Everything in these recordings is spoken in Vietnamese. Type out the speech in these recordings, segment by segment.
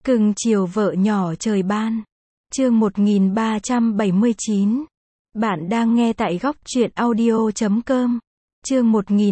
Cưng chiều vợ nhỏ trời ban. Chương 1379. Bạn đang nghe tại góc truyện audio.com. Chương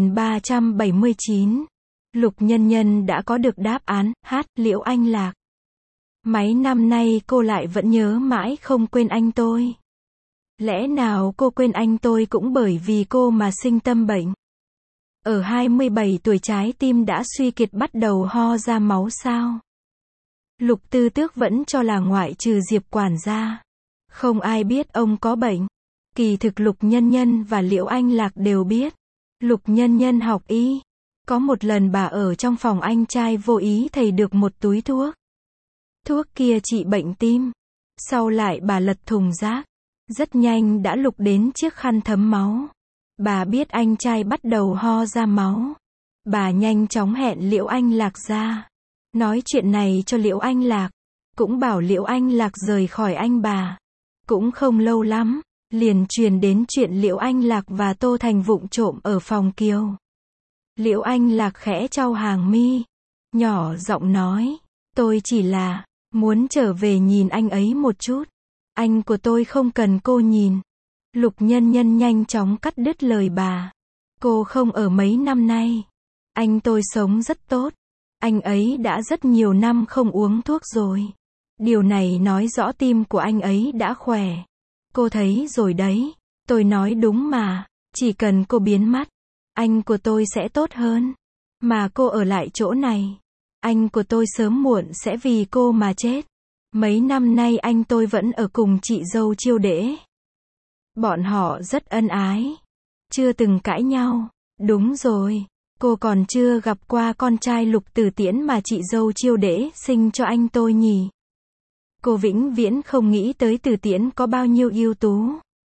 1379. Lục Nhân Nhân đã có được đáp án, hát, Liễu Anh Lạc. Mấy năm nay cô lại vẫn nhớ mãi không quên anh tôi. Lẽ nào cô quên anh tôi cũng bởi vì cô mà sinh tâm bệnh? Ở 27 tuổi trái tim đã suy kiệt bắt đầu ho ra máu sao? Lục Tư Tước vẫn cho là ngoại trừ Diệp quản gia, không ai biết ông có bệnh. Kỳ thực Lục Nhân Nhân và Liễu Anh Lạc đều biết. Lục Nhân Nhân học y. Có một lần bà ở trong phòng anh trai vô ý thấy được một túi thuốc. Thuốc kia trị bệnh tim. Sau lại bà lật thùng rác. Rất nhanh đã lục đến chiếc khăn thấm máu. Bà biết anh trai bắt đầu ho ra máu. Bà nhanh chóng hẹn Liễu Anh Lạc ra. Nói chuyện này cho Liễu Anh Lạc. Cũng bảo Liễu Anh Lạc rời khỏi anh bà. Cũng không lâu lắm, liền truyền đến chuyện Liễu Anh Lạc và Tô Thành vụng trộm ở phòng Kiều. Liễu Anh Lạc khẽ chau hàng mi, nhỏ giọng nói, tôi chỉ là muốn trở về nhìn anh ấy một chút. Anh của tôi không cần cô nhìn. Lục Nhân Nhân nhanh chóng cắt đứt lời bà. Cô không ở mấy năm nay. Anh tôi sống rất tốt. Anh ấy đã rất nhiều năm không uống thuốc rồi. Điều này nói rõ tim của anh ấy đã khỏe. Cô thấy rồi đấy. Tôi nói đúng mà. Chỉ cần cô biến mất, anh của tôi sẽ tốt hơn. Mà cô ở lại chỗ này, anh của tôi sớm muộn sẽ vì cô mà chết. Mấy năm nay anh tôi vẫn ở cùng chị dâu Chiêu Đễ. Bọn họ rất ân ái. Chưa từng cãi nhau. Đúng rồi. Cô còn chưa gặp qua con trai Lục Tử Tiễn mà chị dâu Chiêu Đễ sinh cho anh tôi nhỉ? Cô vĩnh viễn không nghĩ tới Tử Tiễn có bao nhiêu ưu tú.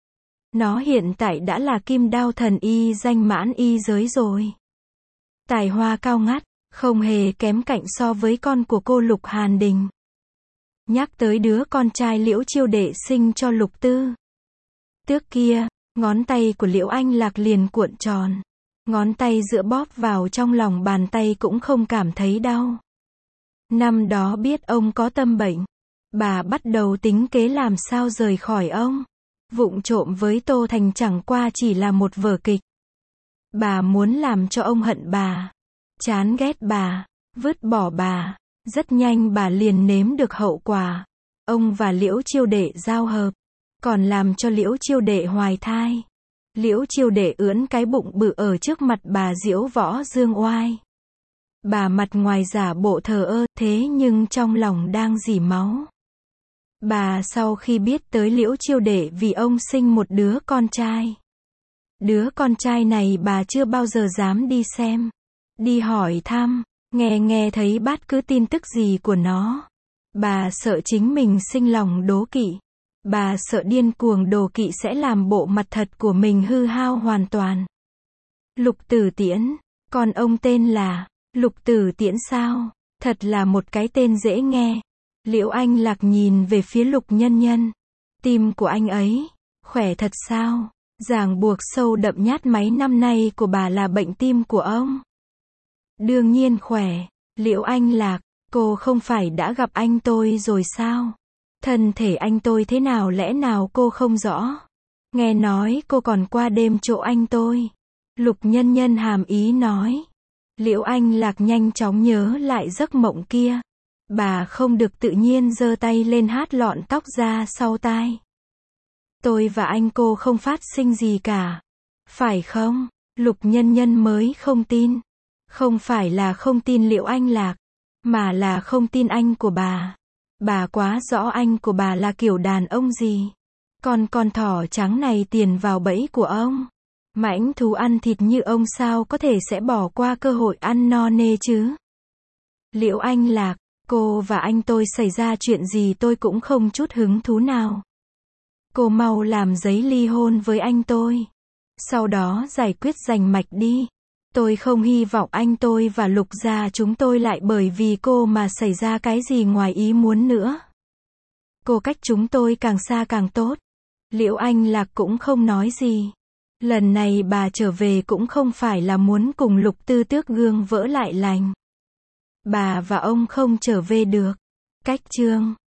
Nó hiện tại đã là kim đao thần y danh mãn y giới rồi. Tài hoa cao ngắt, không hề kém cạnh so với con của cô Lục Hàn Đình. Nhắc tới đứa con trai Liễu Chiêu Đệ sinh cho Lục Tư Tước kia, ngón tay của Liễu Anh Lạc liền cuộn tròn. Ngón tay giữa bóp vào trong lòng bàn tay cũng không cảm thấy đau. Năm đó biết ông có tâm bệnh, bà bắt đầu tính kế làm sao rời khỏi ông. Vụng trộm với Tô Thành chẳng qua chỉ là một vở kịch. Bà muốn làm cho ông hận bà, chán ghét bà, vứt bỏ bà. Rất nhanh bà liền nếm được hậu quả. Ông và Liễu Chiêu Đệ giao hợp, còn làm cho Liễu Chiêu Đệ hoài thai. Liễu Chiêu Đệ ưỡn cái bụng bự ở trước mặt bà diễu võ dương oai. Bà mặt ngoài giả bộ thờ ơ, thế nhưng trong lòng đang rỉ máu. Bà sau khi biết tới Liễu Chiêu Đệ vì ông sinh một đứa con trai. Đứa con trai này bà chưa bao giờ dám đi xem, đi hỏi thăm, nghe thấy bất cứ tin tức gì của nó. Bà sợ chính mình sinh lòng đố kỵ. Bà sợ điên cuồng đố kỵ sẽ làm bộ mặt thật của mình hư hao hoàn toàn. Lục Tử Tiễn, con ông tên là Lục Tử Tiễn sao? Thật là một cái tên dễ nghe. Liễu Anh Lạc nhìn về phía Lục Nhân Nhân. Tim của anh ấy khỏe thật sao? Ràng buộc sâu đậm nhát mấy năm nay của bà là bệnh tim của ông. Đương nhiên khỏe. Liễu Anh Lạc, cô không phải đã gặp anh tôi rồi sao? Thân thể anh tôi thế nào lẽ nào cô không rõ? Nghe nói cô còn qua đêm chỗ anh tôi. Lục Nhân Nhân hàm ý nói. Liễu Anh Lạc nhanh chóng nhớ lại giấc mộng kia. Bà không được tự nhiên giơ tay lên hát lọn tóc ra sau tai. Tôi và anh cô không phát sinh gì cả. Phải không? Lục Nhân Nhân mới không tin. Không phải là không tin Liễu Anh Lạc, mà là không tin anh của bà. Bà quá rõ anh của bà là kiểu đàn ông gì. Con thỏ trắng này tiền vào bẫy của ông. Mãnh thú ăn thịt như ông sao có thể sẽ bỏ qua cơ hội ăn no nê chứ? Liễu Anh Lạc, cô và anh tôi xảy ra chuyện gì tôi cũng không chút hứng thú nào. Cô mau làm giấy ly hôn với anh tôi. Sau đó giải quyết rành mạch đi. Tôi không hy vọng anh tôi và Lục gia chúng tôi lại bởi vì cô mà xảy ra cái gì ngoài ý muốn nữa. Cô cách chúng tôi càng xa càng tốt. Liễu Anh Lạc cũng không nói gì. Lần này bà trở về cũng không phải là muốn cùng Lục Tư Tước gương vỡ lại lành. Bà và ông không trở về được. Cách chương